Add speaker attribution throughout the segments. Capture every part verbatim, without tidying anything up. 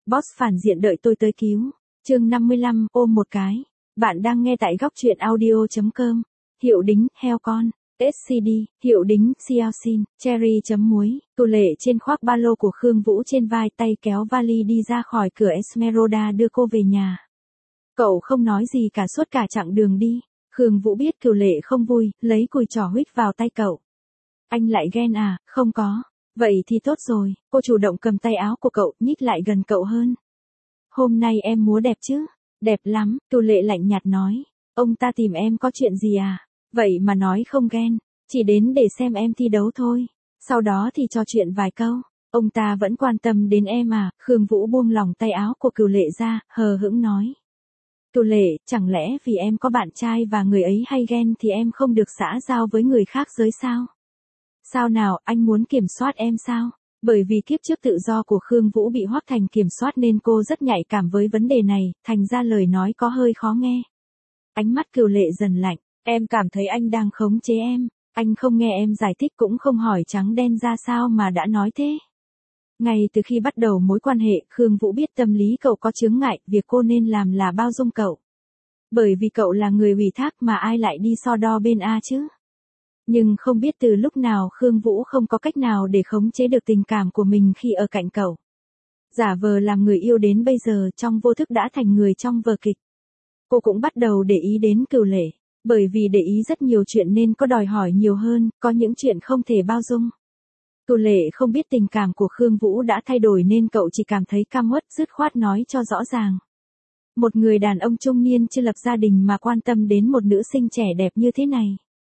Speaker 1: Boss phản diện đợi tôi tới cứu. Chương năm mươi lăm, ôm một cái. Bạn đang nghe tại góc truyện audio chấm com. Hiệu đính, heo con. ét xê đê, hiệu đính, Xiaoxin, cherry chấm muối, tù lệ trên khoác ba lô của Khương Vũ trên vai, tay kéo vali đi ra khỏi cửa Esmeralda đưa cô về nhà. Cậu không nói gì cả suốt cả chặng đường đi. Khương Vũ biết Cửu Lệ không vui, lấy cùi trỏ huých vào tay cậu. Anh lại ghen à? Không có. Vậy thì tốt rồi. Cô chủ động cầm tay áo của cậu, nhích lại gần cậu hơn. Hôm nay em múa đẹp chứ? Đẹp lắm, Cửu Lệ lạnh nhạt nói. Ông ta tìm em có chuyện gì à? Vậy mà nói không ghen, chỉ đến để xem em thi đấu thôi. Sau đó thì trò chuyện vài câu. Ông ta vẫn quan tâm đến em à? Khương Vũ buông lỏng tay áo của Cửu Lệ ra, hờ hững nói. Cửu Lệ, chẳng lẽ vì em có bạn trai và người ấy hay ghen thì em không được xã giao với người khác giới sao? Sao nào, anh muốn kiểm soát em sao? Bởi vì kiếp trước tự do của Khương Vũ bị Hoắc Thành kiểm soát nên cô rất nhạy cảm với vấn đề này, thành ra lời nói có hơi khó nghe. Ánh mắt Cửu Lệ dần lạnh, em cảm thấy anh đang khống chế em, anh không nghe em giải thích cũng không hỏi trắng đen ra sao mà đã nói thế. Ngay từ khi bắt đầu mối quan hệ, Khương Vũ biết tâm lý cậu có chướng ngại, việc cô nên làm là bao dung cậu. Bởi vì cậu là người ủy thác mà ai lại đi so đo bên A chứ? Nhưng không biết từ lúc nào Khương Vũ không có cách nào để khống chế được tình cảm của mình khi ở cạnh cậu. Giả vờ làm người yêu đến bây giờ trong vô thức đã thành người trong vở kịch. Cô cũng bắt đầu để ý đến Cửu Lệ. Bởi vì để ý rất nhiều chuyện nên có đòi hỏi nhiều hơn, có những chuyện không thể bao dung. Cửu Lệ không biết tình cảm của Khương Vũ đã thay đổi nên cậu chỉ cảm thấy căm uất, dứt khoát nói cho rõ ràng. Một người đàn ông trung niên chưa lập gia đình mà quan tâm đến một nữ sinh trẻ đẹp như thế này.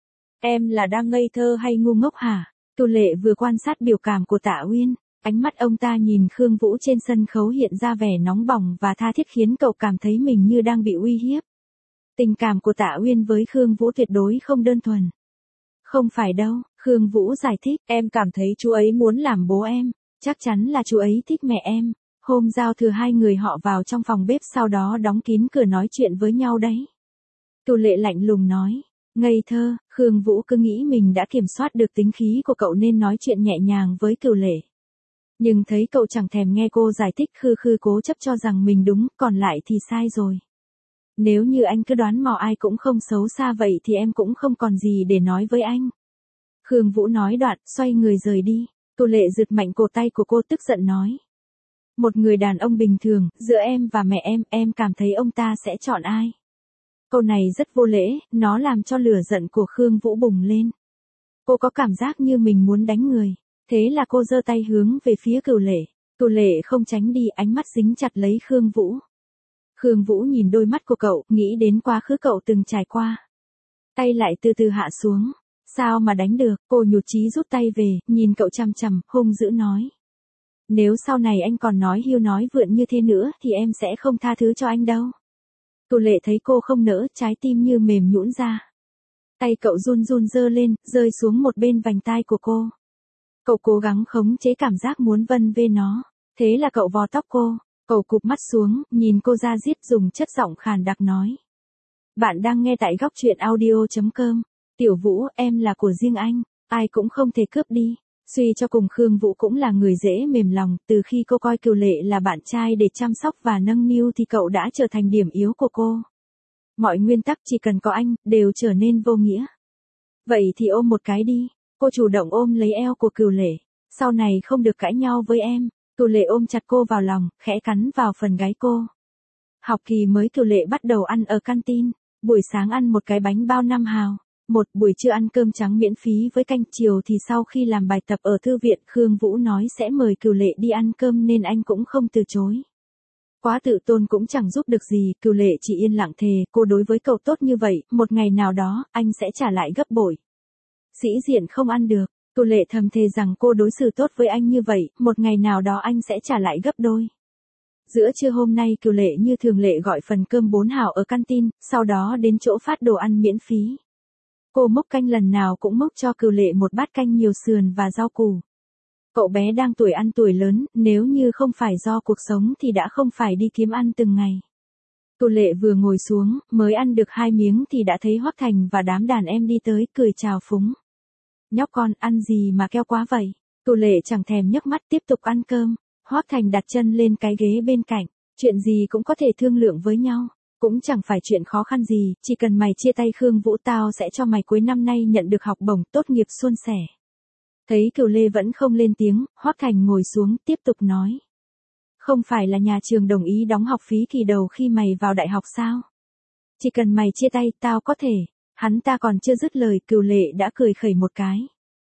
Speaker 1: Em là đang ngây thơ hay ngu ngốc hả? Cửu Lệ vừa quan sát biểu cảm của Tạ Uyên, ánh mắt ông ta nhìn Khương Vũ trên sân khấu hiện ra vẻ nóng bỏng và tha thiết khiến cậu cảm thấy mình như đang bị uy hiếp. Tình cảm của Tạ Uyên với Khương Vũ tuyệt đối không đơn thuần. Không phải đâu, Khương Vũ giải thích, em cảm thấy chú ấy muốn làm bố em, chắc chắn là chú ấy thích mẹ em. Hôm giao thừa hai người họ vào trong phòng bếp sau đó đóng kín cửa nói chuyện với nhau đấy. Cửu Lệ lạnh lùng nói, ngây thơ, Khương Vũ cứ nghĩ mình đã kiểm soát được tính khí của cậu nên nói chuyện nhẹ nhàng với Cửu Lệ. Nhưng thấy cậu chẳng thèm nghe cô giải thích, khư khư cố chấp cho rằng mình đúng, còn lại thì sai rồi. Nếu như anh cứ đoán mò ai cũng không xấu xa vậy thì em cũng không còn gì để nói với anh. Khương Vũ nói đoạn, xoay người rời đi. Cửu Lệ giật mạnh cổ tay của cô tức giận nói. Một người đàn ông bình thường, giữa em và mẹ em, em cảm thấy ông ta sẽ chọn ai? Câu này rất vô lễ, nó làm cho lửa giận của Khương Vũ bùng lên. Cô có cảm giác như mình muốn đánh người. Thế là cô giơ tay hướng về phía Cửu Lệ. Cửu Lệ không tránh đi, ánh mắt dính chặt lấy Khương Vũ. Khương Vũ nhìn đôi mắt của cậu, nghĩ đến quá khứ cậu từng trải qua. Tay lại từ từ hạ xuống. Sao mà đánh được? Cô nhụt chí rút tay về, nhìn cậu chằm chằm, hung dữ nói. Nếu sau này anh còn nói hiu nói vượn như thế nữa thì em sẽ không tha thứ cho anh đâu. Cửu Lệ thấy cô không nỡ, trái tim như mềm nhũn ra. Tay cậu run run giơ lên, rơi xuống một bên vành tai của cô. Cậu cố gắng khống chế cảm giác muốn vân vê nó. Thế là cậu vò tóc cô. Cậu cụp mắt xuống, nhìn cô ra diết, dùng chất giọng khàn đặc nói. Bạn đang nghe tại góc truyện audio chấm com. Tiểu Vũ, em là của riêng anh, ai cũng không thể cướp đi. Suy cho cùng Khương Vũ cũng là người dễ mềm lòng, từ khi cô coi Cửu Lệ là bạn trai để chăm sóc và nâng niu thì cậu đã trở thành điểm yếu của cô. Mọi nguyên tắc chỉ cần có anh, đều trở nên vô nghĩa. Vậy thì ôm một cái đi. Cô chủ động ôm lấy eo của Cửu Lệ. Sau này không được cãi nhau với em. Cửu Lệ ôm chặt cô vào lòng, khẽ cắn vào phần gáy cô. Học kỳ mới Cửu Lệ bắt đầu ăn ở canteen. Buổi sáng ăn một cái bánh bao năm hào. Một buổi trưa ăn cơm trắng miễn phí với canh, chiều thì sau khi làm bài tập ở thư viện Khương Vũ nói sẽ mời Cửu Lệ đi ăn cơm nên anh cũng không từ chối. Quá tự tôn cũng chẳng giúp được gì, Cửu Lệ chỉ yên lặng thề, cô đối với cậu tốt như vậy, một ngày nào đó, anh sẽ trả lại gấp bội. Sĩ diện không ăn được, Cửu Lệ thầm thề rằng cô đối xử tốt với anh như vậy, một ngày nào đó anh sẽ trả lại gấp đôi. Giữa trưa hôm nay Cửu Lệ như thường lệ gọi phần cơm bốn hào ở canteen, sau đó đến chỗ phát đồ ăn miễn phí. Cô múc canh lần nào cũng múc cho Cửu Lệ một bát canh nhiều sườn và rau củ. Cậu bé đang tuổi ăn tuổi lớn, nếu như không phải do cuộc sống thì đã không phải đi kiếm ăn từng ngày. Cửu Lệ vừa ngồi xuống, mới ăn được hai miếng thì đã thấy Hoắc Thành và đám đàn em đi tới, cười chào phúng. Nhóc con, ăn gì mà keo quá vậy? Cửu Lệ chẳng thèm nhấc mắt tiếp tục ăn cơm. Hoắc Thành đặt chân lên cái ghế bên cạnh, chuyện gì cũng có thể thương lượng với nhau, cũng chẳng phải chuyện khó khăn gì, chỉ cần mày chia tay Khương Vũ tao sẽ cho mày cuối năm nay nhận được học bổng tốt nghiệp suôn sẻ. Thấy Cửu Lê vẫn không lên tiếng, Hoắc Thành ngồi xuống tiếp tục nói. Không phải là nhà trường đồng ý đóng học phí kỳ đầu khi mày vào đại học sao? Chỉ cần mày chia tay tao có thể. Hắn ta còn chưa dứt lời, Cửu Lệ đã cười khẩy một cái.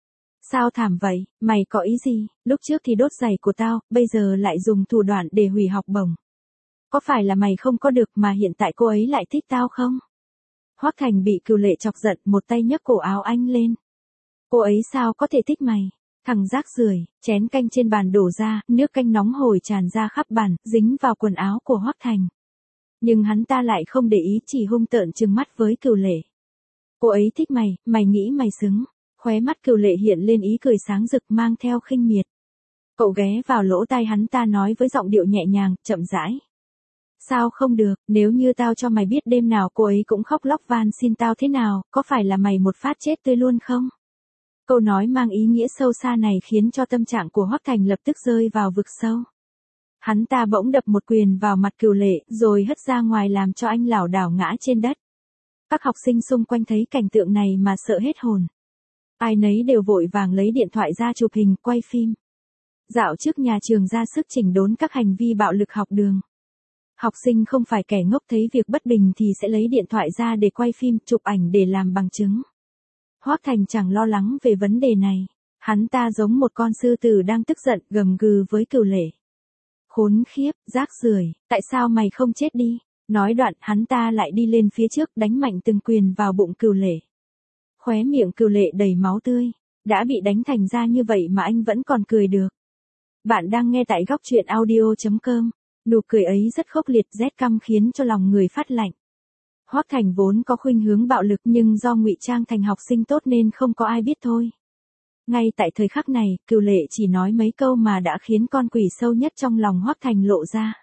Speaker 1: Sao thảm vậy, mày có ý gì, lúc trước thì đốt giày của tao, bây giờ lại dùng thủ đoạn để hủy học bổng. Có phải là mày không có được mà hiện tại cô ấy lại thích tao không? Hoắc Thành bị Cửu Lệ chọc giận, một tay nhấc cổ áo anh lên. Cô ấy sao có thể thích mày? Thằng rác rưởi, chén canh trên bàn đổ ra, nước canh nóng hổi tràn ra khắp bàn, dính vào quần áo của Hoắc Thành. Nhưng hắn ta lại không để ý, chỉ hung tợn trừng mắt với Cửu Lệ. Cô ấy thích mày, mày nghĩ mày xứng. Khóe mắt Cửu Lệ hiện lên ý cười sáng rực mang theo khinh miệt. Cậu ghé vào lỗ tai hắn ta nói với giọng điệu nhẹ nhàng, chậm rãi. Sao không được, nếu như tao cho mày biết đêm nào cô ấy cũng khóc lóc van xin tao thế nào, có phải là mày một phát chết tươi luôn không? Câu nói mang ý nghĩa sâu xa này khiến cho tâm trạng của Hoắc Thành lập tức rơi vào vực sâu. Hắn ta bỗng đập một quyền vào mặt Cửu Lệ, rồi hất ra ngoài làm cho anh lảo đảo ngã trên đất. Các học sinh xung quanh thấy cảnh tượng này mà sợ hết hồn. Ai nấy đều vội vàng lấy điện thoại ra chụp hình, quay phim. Dạo trước nhà trường ra sức chỉnh đốn các hành vi bạo lực học đường. Học sinh không phải kẻ ngốc, thấy việc bất bình thì sẽ lấy điện thoại ra để quay phim, chụp ảnh để làm bằng chứng. Hoắc Thành chẳng lo lắng về vấn đề này. Hắn ta giống một con sư tử đang tức giận, gầm gừ với Cửu Lệ. Khốn khiếp, rác rưởi, tại sao mày không chết đi? Nói đoạn, hắn ta lại đi lên phía trước, đánh mạnh từng quyền vào bụng Cửu Lệ. Khóe miệng Cửu Lệ đầy máu tươi. Đã bị đánh thành ra như vậy mà anh vẫn còn cười được. Bạn đang nghe tại góc truyện audio chấm com. Nụ cười ấy rất khốc liệt, rét căm khiến cho lòng người phát lạnh. Hoắc Thành vốn có khuynh hướng bạo lực nhưng do ngụy trang thành học sinh tốt nên không có ai biết thôi. Ngay tại thời khắc này, Cửu Lệ chỉ nói mấy câu mà đã khiến con quỷ sâu nhất trong lòng Hoắc Thành lộ ra.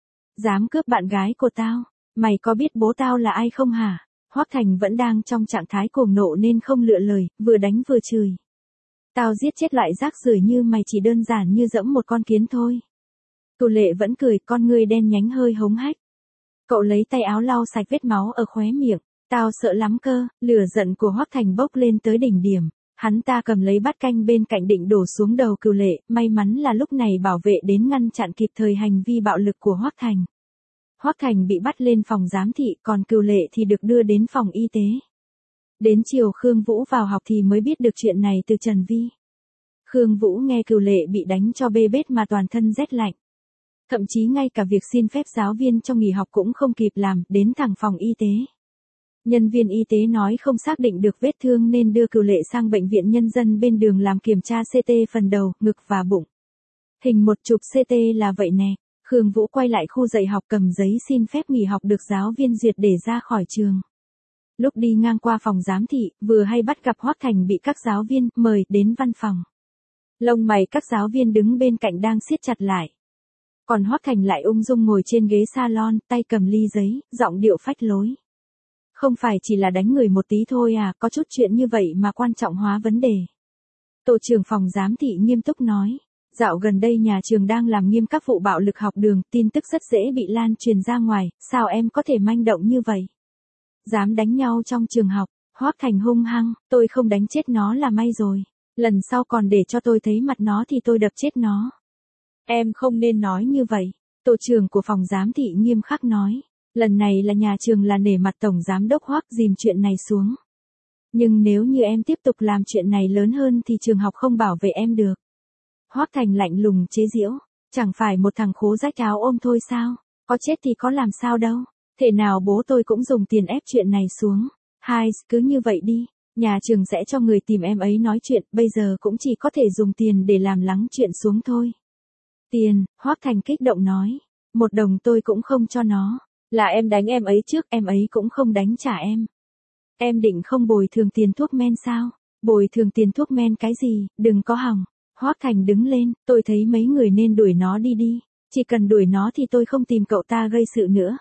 Speaker 1: Dám cướp bạn gái của tao, mày có biết bố tao là ai không hả? Hoắc Thành vẫn đang trong trạng thái cuồng nộ nên không lựa lời, vừa đánh vừa chửi. Tao giết chết loại rác rưởi như mày chỉ đơn giản như dẫm một con kiến thôi. Cửu Lệ vẫn cười, con ngươi đen nhánh hơi hống hách. Cậu lấy tay áo lau sạch vết máu ở khóe miệng. Tao sợ lắm cơ, lửa giận của Hoắc Thành bốc lên tới đỉnh điểm. Hắn ta cầm lấy bát canh bên cạnh định đổ xuống đầu Cửu Lệ, may mắn là lúc này bảo vệ đến ngăn chặn kịp thời hành vi bạo lực của Hoắc Thành. Hoắc Thành bị bắt lên phòng giám thị, còn Cửu Lệ thì được đưa đến phòng y tế. Đến chiều Khương Vũ vào học thì mới biết được chuyện này từ Trần Vi. Khương Vũ nghe Cửu Lệ bị đánh cho bê bết mà toàn thân rét lạnh. Thậm chí ngay cả việc xin phép giáo viên cho nghỉ học cũng không kịp làm, đến thẳng phòng y tế. Nhân viên y tế nói không xác định được vết thương nên đưa Cửu Lệ sang bệnh viện nhân dân bên đường làm kiểm tra xê tê phần đầu, ngực và bụng. Hình một chụp xê tê là vậy nè. Khương Vũ quay lại khu dạy học cầm giấy xin phép nghỉ học được giáo viên duyệt để ra khỏi trường. Lúc đi ngang qua phòng giám thị, vừa hay bắt gặp Hoắc Thành bị các giáo viên mời đến văn phòng. Lông mày các giáo viên đứng bên cạnh đang siết chặt lại. Còn Hoắc Thành lại ung dung ngồi trên ghế salon, tay cầm ly giấy, giọng điệu phách lối. Không phải chỉ là đánh người một tí thôi à, có chút chuyện như vậy mà quan trọng hóa vấn đề. Tổ trưởng phòng giám thị nghiêm túc nói. Dạo gần đây nhà trường đang làm nghiêm các vụ bạo lực học đường, tin tức rất dễ bị lan truyền ra ngoài, sao em có thể manh động như vậy? Dám đánh nhau trong trường học, Hoắc Thành hung hăng, tôi không đánh chết nó là may rồi. Lần sau còn để cho tôi thấy mặt nó thì tôi đập chết nó. Em không nên nói như vậy, tổ trưởng của phòng giám thị nghiêm khắc nói. Lần này là nhà trường là nể mặt tổng giám đốc Hoắc dìm chuyện này xuống. Nhưng nếu như em tiếp tục làm chuyện này lớn hơn thì trường học không bảo vệ em được. Hoắc Thành lạnh lùng chế giễu, chẳng phải một thằng khố rách áo ôm thôi sao, có chết thì có làm sao đâu, thể nào bố tôi cũng dùng tiền ép chuyện này xuống. Hai, cứ như vậy đi, nhà trường sẽ cho người tìm em ấy nói chuyện, bây giờ cũng chỉ có thể dùng tiền để làm lắng chuyện xuống thôi. Tiền, Hoắc Thành kích động nói, một đồng tôi cũng không cho nó, là em đánh em ấy trước, em ấy cũng không đánh trả em. Em định không bồi thường tiền thuốc men sao? Bồi thường tiền thuốc men cái gì, đừng có hỏng. Hoắc Thành đứng lên, tôi thấy mấy người nên đuổi nó đi đi, chỉ cần đuổi nó thì tôi không tìm cậu ta gây sự nữa.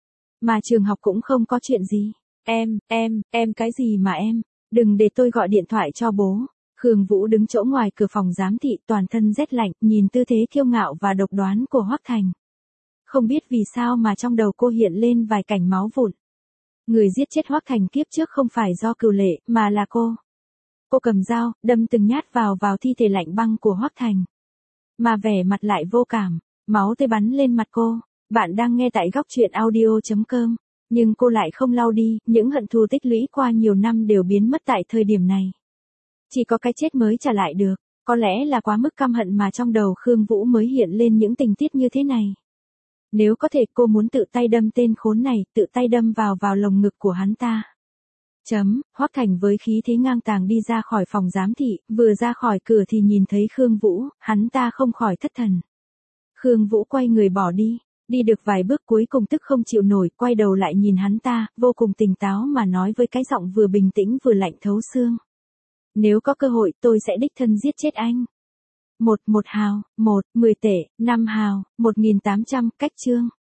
Speaker 1: Mà trường học cũng không có chuyện gì. Em, em, em cái gì mà em, đừng để tôi gọi điện thoại cho bố. Khương Vũ đứng chỗ ngoài cửa phòng giám thị, toàn thân rét lạnh, nhìn tư thế kiêu ngạo và độc đoán của Hoắc Thành. Không biết vì sao mà trong đầu cô hiện lên vài cảnh máu vụn. Người giết chết Hoắc Thành kiếp trước không phải do Cửu Lệ, mà là cô. Cô cầm dao, đâm từng nhát vào vào thi thể lạnh băng của Hoắc Thành. Mà vẻ mặt lại vô cảm, máu tươi bắn lên mặt cô. Bạn đang nghe tại góc truyện audio chấm com. Nhưng cô lại không lau đi, những hận thù tích lũy qua nhiều năm đều biến mất tại thời điểm này. Chỉ có cái chết mới trả lại được, có lẽ là quá mức căm hận mà trong đầu Khương Vũ mới hiện lên những tình tiết như thế này. Nếu có thể cô muốn tự tay đâm tên khốn này, tự tay đâm vào vào lồng ngực của hắn ta. Chấm, Hoắc Thành với khí thế ngang tàng đi ra khỏi phòng giám thị, vừa ra khỏi cửa thì nhìn thấy Khương Vũ, hắn ta không khỏi thất thần. Khương Vũ quay người bỏ đi, đi được vài bước cuối cùng tức không chịu nổi, quay đầu lại nhìn hắn ta, vô cùng tỉnh táo mà nói với cái giọng vừa bình tĩnh vừa lạnh thấu xương. Nếu có cơ hội tôi sẽ đích thân giết chết anh. Một, một hào, một, mười tệ, năm hào, một nghìn tám trăm, cách chương.